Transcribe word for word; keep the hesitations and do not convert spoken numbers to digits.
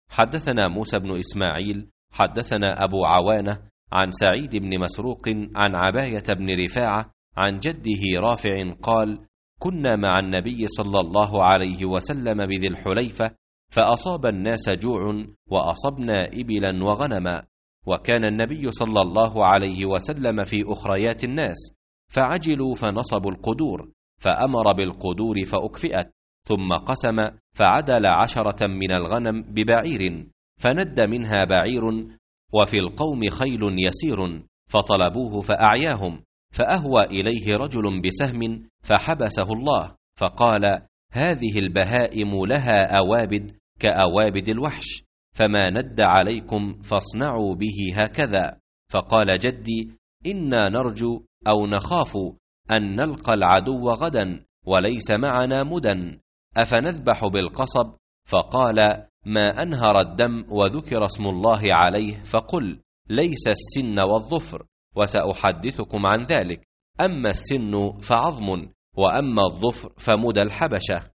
حدثنا موسى بن إسماعيل حدثنا أبو عوانة عن سعيد بن مسروق عن عباية بن رفاعة عن جده رافع قال: كنا مع النبي صلى الله عليه وسلم بذي الحليفة، فأصاب الناس جوع وأصبنا إبلا وغنما، وكان النبي صلى الله عليه وسلم في أخريات الناس، فعجلوا فنصبوا القدور، فأمر بالقدور فأكفئت، ثم قسم فعدل عشرة من الغنم ببعير، فند منها بعير، وفي القوم خيل يسير، فطلبوه فأعياهم، فأهوى إليه رجل بسهم فحبسه الله، فقال: هذه البهائم لها أوابد كأوابد الوحش، فما ند عليكم فاصنعوا به هكذا. فقال جدي: إنا نرجو أو نخاف أن نلقى العدو غدا وليس معنا مدى، أفنذبح بالقصب؟ فقال: ما أنهر الدم وذكر اسم الله عليه فقل: ليس السن والظفر، وسأحدثكم عن ذلك. أما السن فعظم، وأما الظفر فمدى الحبشة.